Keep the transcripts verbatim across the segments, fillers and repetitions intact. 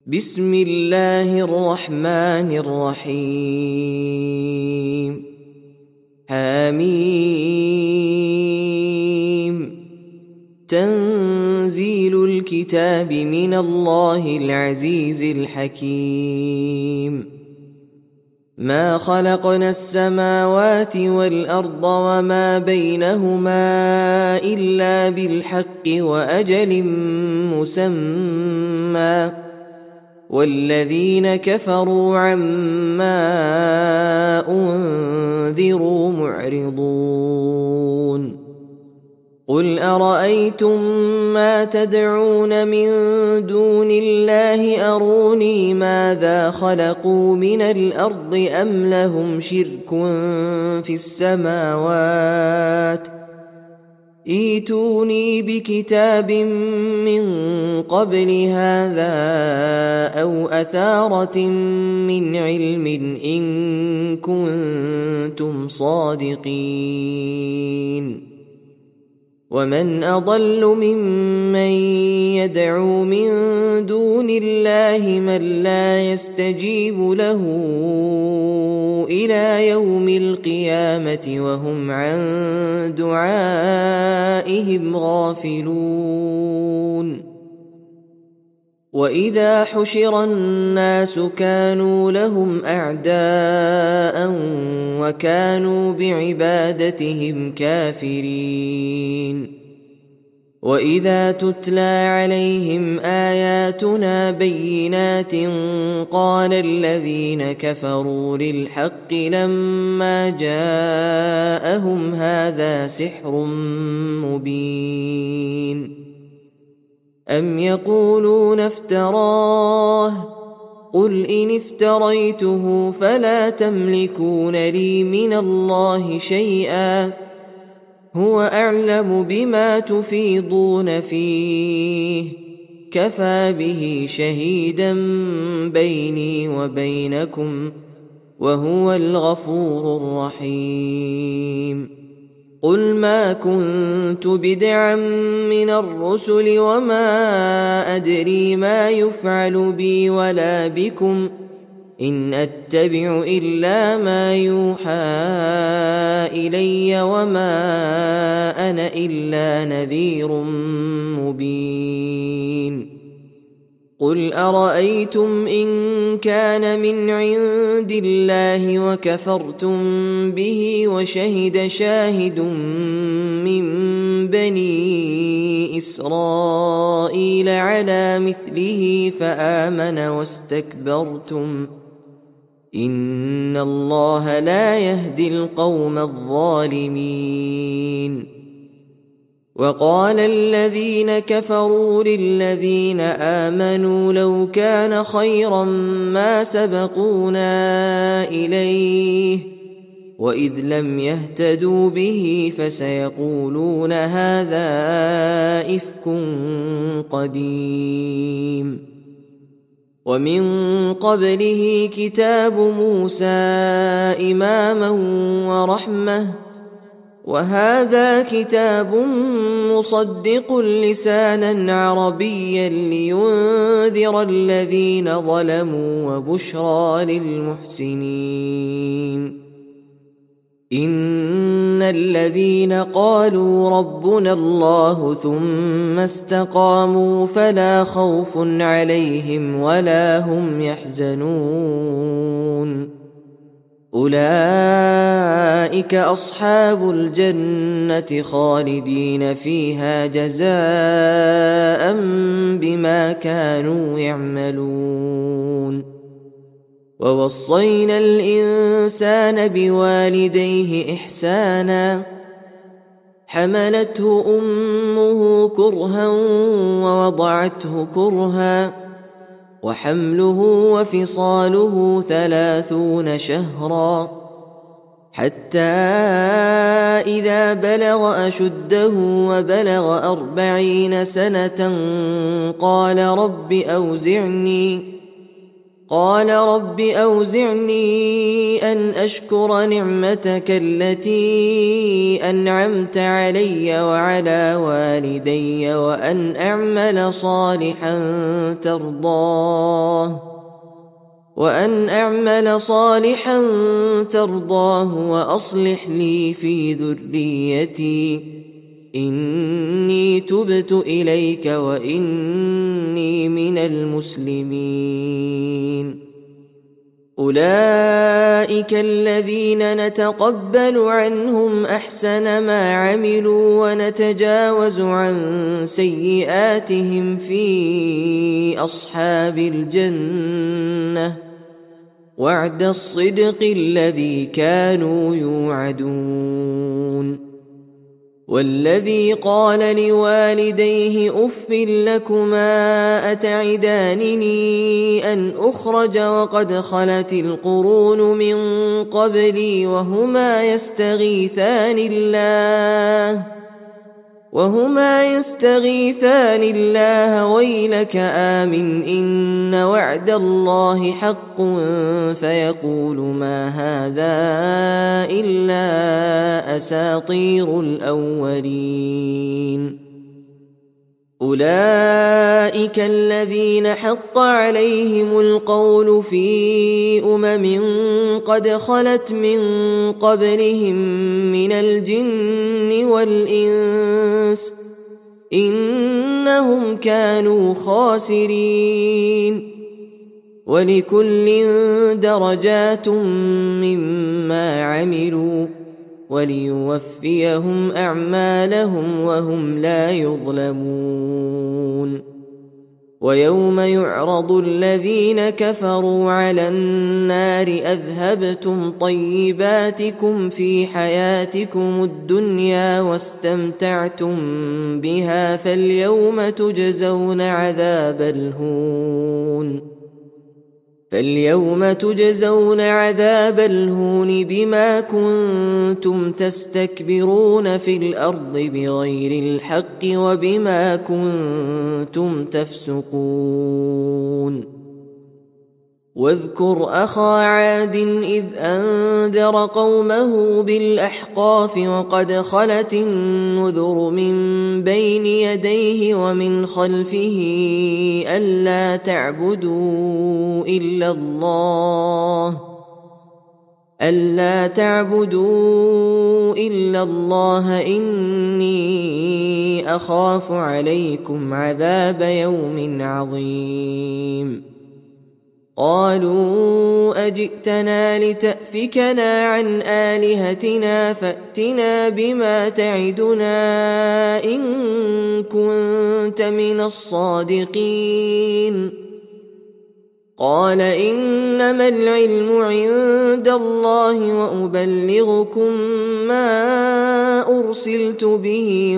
بسم الله الرحمن الرحيم حميم تنزيل الكتاب من الله العزيز الحكيم ما خلقنا السماوات والأرض وما بينهما إلا بالحق وأجل مسمى والذين كفروا عما أنذروا معرضون قل أرأيتم ما تدعون من دون الله أروني ماذا خلقوا من الأرض أم لهم شرك في السماوات ائتوني بكتاب من قبل هذا أو أثارة من علم إن كنتم صادقين ومن أضل ممن يدعو من دون الله من لا يستجيب له إلى يوم القيامة وهم عن دعائهم غافلون وإذا حشر الناس كانوا لهم أعداء وكانوا بعبادتهم كافرين وإذا تتلى عليهم آياتنا بينات قال الذين كفروا للحق لما جاءهم هذا سحر مبين أم يقولون افتراه قل إن افتريته فلا تملكون لي من الله شيئا هو أعلم بما تفيضون فيه كفى به شهيدا بيني وبينكم وهو الغفور الرحيم قل ما كنت بدعا من الرسل وما أدري ما يفعل بي ولا بكم إن أتبع إلا ما يوحى إلي وما أنا إلا نذير مبين قل أرأيتم إن كان من عند الله وكفرتم به وشهد شاهد من بني إسرائيل على مثله فآمن واستكبرتم إن الله لا يهدي القوم الظالمين وقال الذين كفروا للذين آمنوا لو كان خيرا ما سبقونا إليه وإذ لم يهتدوا به فسيقولون هذا إفك قديم ومن قبله كتاب موسى إماما ورحمة وهذا كتاب مصدق لسانا عربيا لينذر الذين ظلموا وبشرى للمحسنين إن الذين قالوا ربنا الله ثم استقاموا فلا خوف عليهم ولا هم يحزنون أولئك أصحاب الجنة خالدين فيها جزاء بما كانوا يعملون ووصينا الإنسان بوالديه إحسانا حملته أمه كرها ووضعته كرها وحمله وفصاله ثلاثون شهرا حتى إذا بلغ أشده وبلغ أربعين سنة قال رب أوزعني قال رب أوزعني أن أشكر نعمتك التي أنعمت علي وعلى والدي وأن أعمل صالحا ترضاه وأن أعمل صالحا ترضاه وأصلح لي في ذريتي إني تبت إليك وإني من المسلمين. أولئك الذين نتقبل عنهم أحسن ما عملوا ونتجاوز عن سيئاتهم في أصحاب الجنة وعد الصدق الذي كانوا يوعدون. والذي قال لوالديه أف لكما أتعدانني أن أخرج وقد خلت القرون من قبلي وهما يستغيثان الله وهما يستغيثان الله ويلك آمن إن وعد الله حق فيقول ما هذا إلا أساطير الأولين. أولئك الذين حق عليهم القول في أمم قد خلت من قبلهم من الجن والإنس إنهم كانوا خاسرين. ولكل درجات مما عملوا وليوفيهم أعمالهم وهم لا يظلمون. ويوم يعرض الذين كفروا على النار أذهبتم طيباتكم في حياتكم الدنيا واستمتعتم بها فاليوم تجزون عذاب الهون فاليوم تجزون عذاب الهون بما كنتم تستكبرون في الأرض بغير الحق وبما كنتم تفسقون. واذكر أخا عاد إذ أنذر قومه بالأحقاف وقد خلت النذر من بين يديه ومن خلفه ألا تعبدوا إلا الله ألا تعبدوا إلا الله إني أخاف عليكم عذاب يوم عظيم. قالوا أجئتنا لتأفكنا عن آلهتنا فأتنا بما تعدنا إن كنت من الصادقين. قال إنما العلم عند الله وأبلغكم ما أرسلت به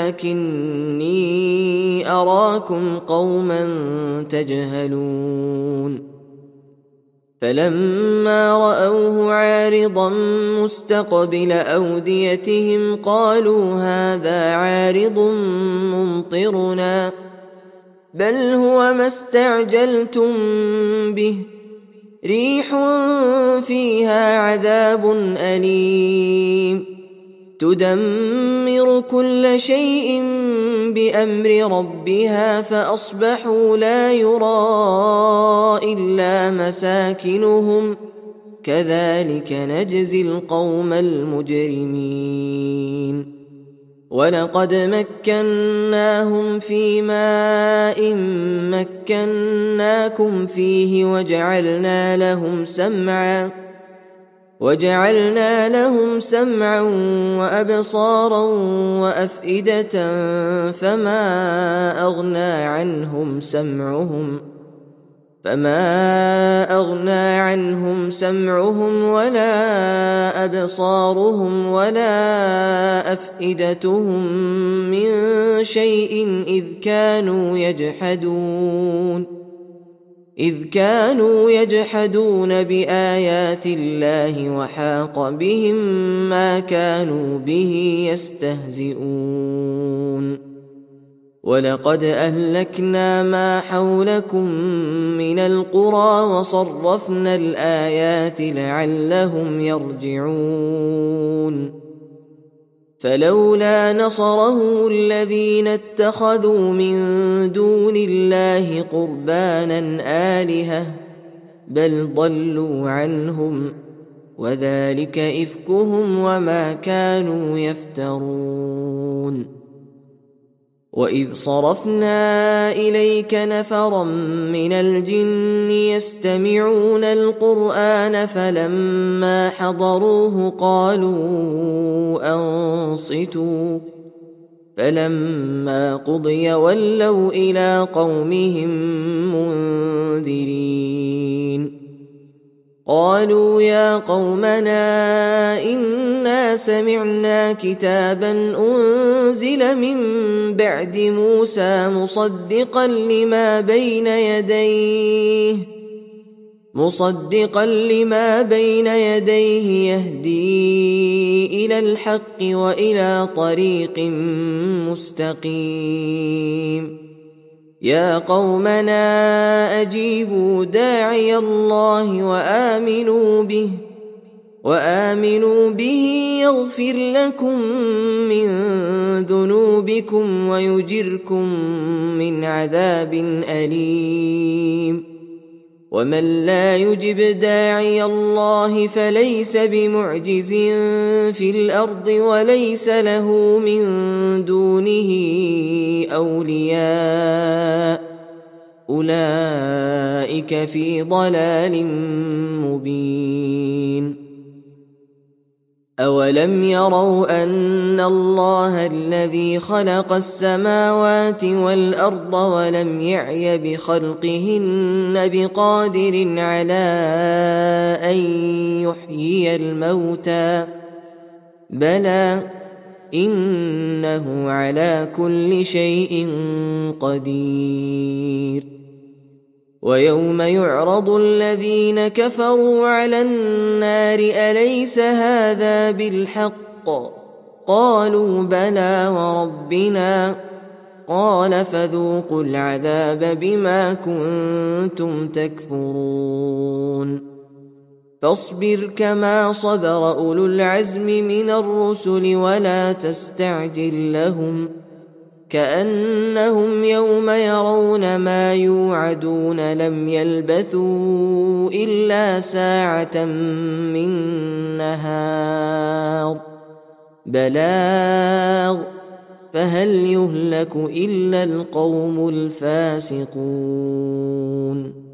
ولكني أراكم قوما تجهلون. فلما رأوه عارضا مستقبل أوديتهم قالوا هذا عارض ممطرنا بل هو ما استعجلتم به ريح فيها عذاب أليم تدمر كل شيء بأمر ربها فأصبحوا لا يرى إلا مساكنهم كذلك نجزي القوم المجرمين. ولقد مكناهم في ماء مكناكم فيه وجعلنا لهم سمعا وجعلنا لهم سمعا وأبصارا وأفئدة فما أغنى عنهم سمعهم فما أغنى عنهم سمعهم ولا أبصارهم ولا أفئدتهم من شيء إذ كانوا يجحدون إذ كانوا يجحدون بآيات الله وحاق بهم ما كانوا به يستهزئون. ولقد أهلكنا ما حولكم من القرى وصرفنا الآيات لعلهم يرجعون فلولا نصره الذين اتخذوا من دون الله قربانا آلهة بل ضلوا عنهم وذلك إفكهم وما كانوا يفترون وإذ صرفنا إليك نفرا من الجن يستمعون القرآن فلما حضروه قالوا أنصتوا فلما قضي ولوا إلى قومهم منذرين قالوا يا قومنا إنا سمعنا كتابا أنزل من بعد موسى مصدقا لما بين يديه مصدقا لما بين يديه يهدي إلى الحق وإلى طريق مستقيم يا قومنا أجيبوا داعي الله وآمنوا به وآمنوا به يغفر لكم من ذنوبكم ويجركم من عذاب أليم ومن لا يجب داعي الله فليس بمعجز في الأرض وليس له من دونه أولياء أولئك في ضلال مبين أولم يروا أن الله الذي خلق السماوات والأرض ولم يعي بخلقهن بقادر على أن يحيي الموتى بلى إنه على كل شيء قدير ويوم يعرض الذين كفروا على النار أليس هذا بالحق قالوا بلى وربنا قال فذوقوا العذاب بما كنتم تكفرون فاصبر كما صبر أولو العزم من الرسل ولا تستعجل لهم كأنهم يوم يرون ما يوعدون لم يلبثوا إلا ساعة من نهار بلاغ فهل يهلك إلا القوم الفاسقون